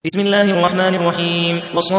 بسم الله الرحمن الرحيم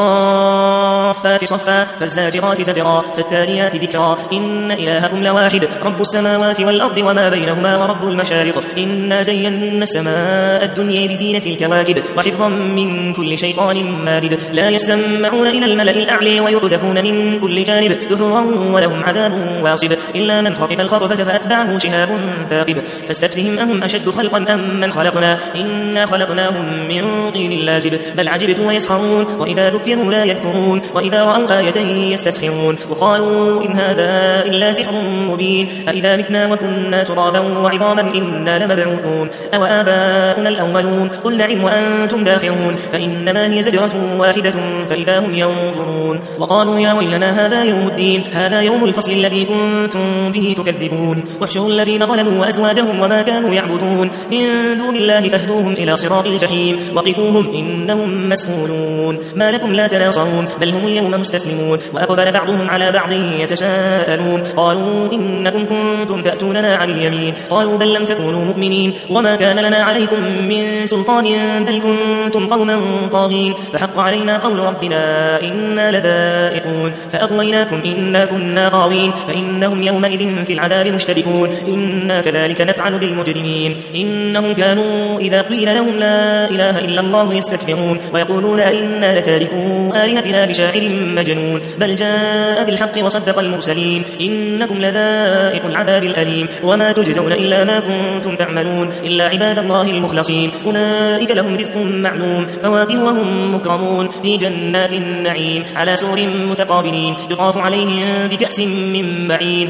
والصافات صفا فالزاجرات زجرا فالتاليات ذكرا إن إلهكم لواحد رب السماوات والأرض وما بينهما ورب المشارق إنا زينا السماء الدنيا بزينة الكواكب وحفظا من كل شيطان مارد لا يسمعون إلى الملأ الأعلى ويقذفون من كل جانب دحورا ولهم عذاب واصب إلا من خطف الخطفة فأتبعه شهاب ثاقب فاستفتهم أهم أشد خلقا أم من خلقنا إنا خلقناهم من طين لازب بل عجبت ويسخرون وإذا ذكروا لا يذكرون وإذا رأوا آية يستسخرون وقالوا إن هذا إلا سحر مبين أإذا متنا وكنا ترابا وعظاما إنا لمبعوثون أو آباؤنا الأولون قل نعم وأنتم داخرون فإنما هي زجرة واحدة فإذا هم ينظرون وقالوا يا ويلنا هذا يوم الدين هذا يوم الفصل الذي كنتم به تكذبون واحشروا الذين ظلموا وأزواجهم وما كانوا يعبدون من دون الله فاهدوهم إلى صراط الجحيم وقفوهم إنهم مسؤولون ما لكم لا تناصرون بل هم اليوم مستسلمون وأقبل بعضهم على بعض يتساءلون قالوا إنكم كنتم تأتوننا عن اليمين قالوا بل لم تكونوا مؤمنين وما كان لنا عليكم من سلطان بل كنتم قوما طاغين فحق علينا قول ربنا إنا لذائقون فأغويناكم إنا كنا غاوين فإنهم يومئذ في العذاب مشتركون إنا كذلك نفعل بالمجرمين إنهم كانوا إذا قيل لهم لا إله إلا الله يستكبرون ويقولون أئنا لتاركوا آلهتنا لشاعر مجنون بل جاء بالحق وصدق المرسلين إنكم لذائق العذاب الأليم وما تجزون إلا ما كنتم تعملون إلا عباد الله المخلصين أولئك لهم رزق معلوم فواكه وهم مكرمون في جنات النعيم على سور متقابلين يطاف عليهم بكأس من معين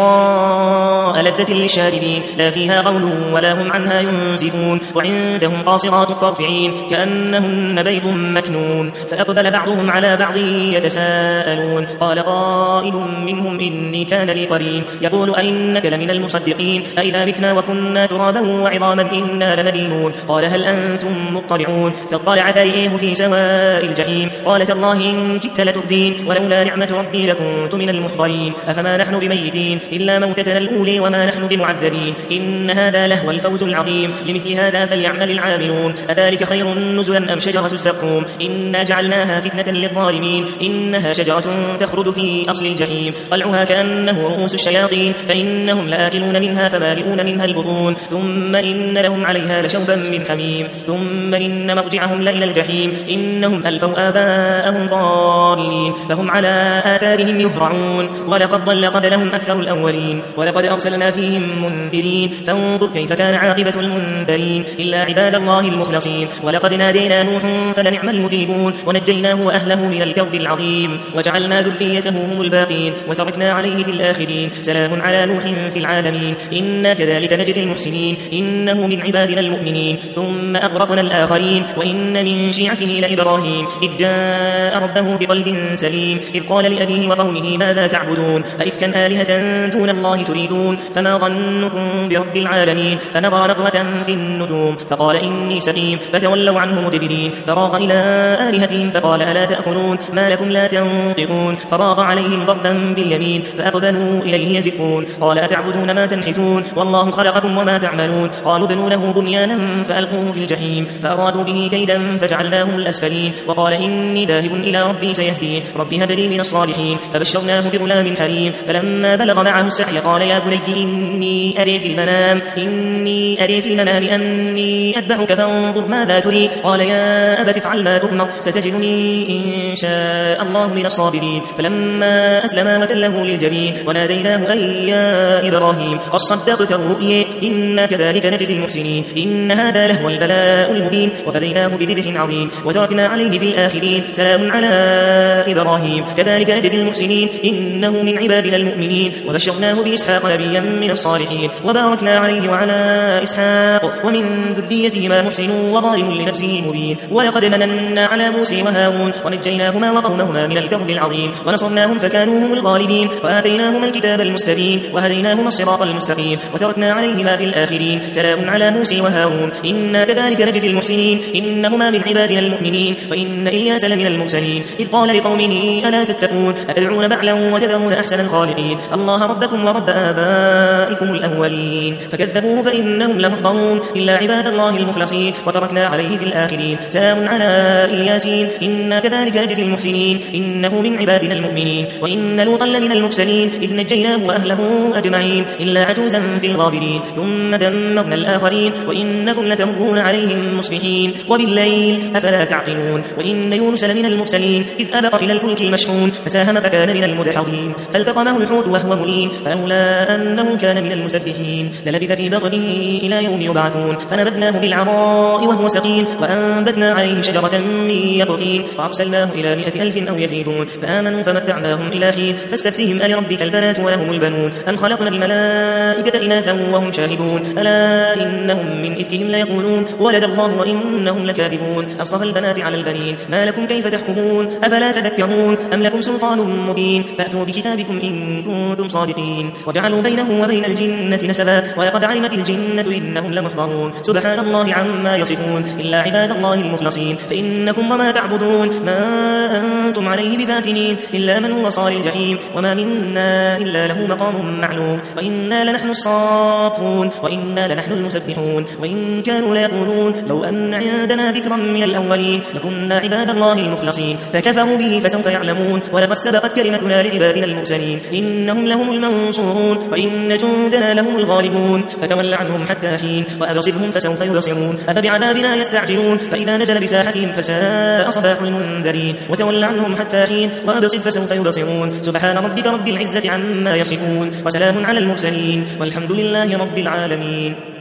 بيضاء لذة للشاربين لا فيها غول ولا هم عنها ينزفون وعندهم قاصرات الطرف عين كأنهن بيض مكنون فأقبل بعضهم على بعض يتساءلون قال قائل منهم إني كان لي قرين يقول أئنك لمن المصدقين أئذا متنا وكنا ترابا وعظاما إنا لمدينون قال هل أنتم مطلعون فاطلع فرئيه في سواء الجحيم قال تالله إن كدت لتردين ولولا نعمة ربي لكنت من المحضرين أفما نحن بميتين إلا موتتنا الأولى وما نحن بمعذبين إن هذا لهو الفوز العظيم لمثل هذا فليعمل العاملون أذلك خير نزلا أم شجرة الزقوم إنا جعلناها فتنة للظالمين إنها شجرة تخرج في أصل الجحيم طلعها كأنه رؤوس الشياطين فإنهم لآكلون منها فمالئون منها البطون ثم إن لهم عليها لشوبا من حميم ثم إن مرجعهم لإلى الجحيم إنهم ألفوا آباءهم ضالين فهم على آثارهم يهرعون ولقد ضل قبلهم أكثر الأولين ولقد أرسلنا فيهم منذرين فانظر كيف كان عاقبة المنذرين إلا عباد الله المخلصين ولقد نادينا نوح فلنعم المجيبون ونجيناه وأهله من الكرب العظيم وجعلنا ذريته هم الباقين وتركنا عليه في الآخرين سلام على نوح في العالمين إنا كذلك نجزي المحسنين إنه من عبادنا المؤمنين ثم أغرقنا الآخرين وإن من شيعته لإبراهيم إذ جاء ربه بقلب سليم إذ قال لأبيه وقومه ماذا تعبدون أئفكا آلهة دون الله تريدون فما ظنكم برب العالمين فنظر نظرة في النجوم فقال إني سقيم فتولوا عنه مدبرين فراغ إلى آلهتهم فقال ألا تأكلون ما لكم لا تنطقون فراغ عليهم ضربا باليمين فأقبلوا إليه يزفون قال أتعبدون ما تنحتون والله خلقكم وما تعملون قالوا ابنوا له بنيانا فألقوه في الجحيم فأرادوا به كيدا فجعلناهم الأسفلين وقال إني ذاهب إلى ربي سيهدين ربي هب لي من الصالحين فبشرناه بغلام حليم فلما بلغ معه السعي قال يا بني إني أري في المنام أني أتبعك فانظر ماذا تريد قال يا أبت افعل ما تؤمر ستجدني إن شاء الله من الصابرين فلما أسلما وتله للجبين وناديناه أي يا إبراهيم قد صدقت الرؤيا إنا كذلك نجزي المحسنين إن هذا لهو البلاء المبين وفديناه بذبح عظيم وتركنا عليه في الآخرين سلام على إبراهيم كذلك نجزي المحسنين إنه من عبادنا المؤمنين وبشرناه بإسحاق نبيا من الصالحين وباركنا عليه وعلى إسحاق ومن ذريتهما محسن وظالم لنفسه مبين ولقد مننا على موسى وهارون ونجيناهما وقومهما من الكرب العظيم ونصرناهم فكانوا هم الغالبين وآتيناهما الكتاب المستبين وهديناهما الصراط المستقيم وتركنا عليهما في الآخرين سلام على موسى وهارون إنا كذلك نجزي المحسنين إنهما من عبادنا المؤمنين وإن إلياس لمن المرسلين إذ قال لقومه ألا تتقون أتدعون بعلا وتذرون أحسن الخالقين الله ربكم ورب آبائكم الأولين فكذبوه فإنهم لمحضرون إلا عباد الله المخلصين وتركنا عليه في الآخرين سلام على الياسين إنا كذلك نجزي المحسنين إنه من عبادنا المؤمنين وإن لوطا لمن المرسلين إذ نجيناه وأهله أجمعين إلا عجوزا في الغابرين ثم دمرنا الآخرين وإنكم لتمرون عليهم مصبحين وبالليل أفلا تعقلون وإن يونس لمن المرسلين إذ أبق إلى الفلك المشحون فساهم فكان من المدحضين فالتقمه الحوت وهو مليم فلولا أنه كان من المسبحين للبث في بطنه إلى يوم يبعثون فنبذناه بالعراء وهو سقيم وأنبتنا عليه شجرة من يقطين فأرسلناه إلى 100,000 أو يزيدون فآمنوا فمتعناهم إلى حين فاستفتهم ألربك البنات ولهم البنون أم خلقنا الملائكة إناثا وهم شاهدون ألا إنهم من إفكهم ليقولون ولد الله وإنهم لكاذبون أصطفى البنات على البنين ما لكم كيف تحكمون أفلا تذكرون أم لكم سلطان مبين فأتوا بكتابكم إن كنتم صادقين وجعلوا بينه وبين الجنة نسبا ولقد علمت الجنة إنهم لمحضرون سبحان الله عما يصفون إلا عباد الله المخلصين فإنكم وما تعبدون ما أنتم عليه بفاتنين إلا من هو صال الجحيم وما منا إلا له مقام معلوم وإنا لنحن الصافون وإنا لنحن المسبحون وإن كانوا ليقولون لو أن عندنا ذكرا من الأولين لكنا عباد الله المخلصين فكفروا به فسوف يعلمون ولقد سبقت كلمتنا لعبادنا المرسلين إنهم لهم المنصورون وإن جندنا لهم الغالبون فتول عنهم حتى حين وأبصرهم فسوف يبصرون أفبعذابنا يستعجلون فإذا نزل بساحتهم فساء صباح المنذرين وتول عنهم حتى حين وأبصر فسوف يبصرون سبحان ربك رب العزة عما يصفون وسلام على المرسلين والحمد لله رب العالمين.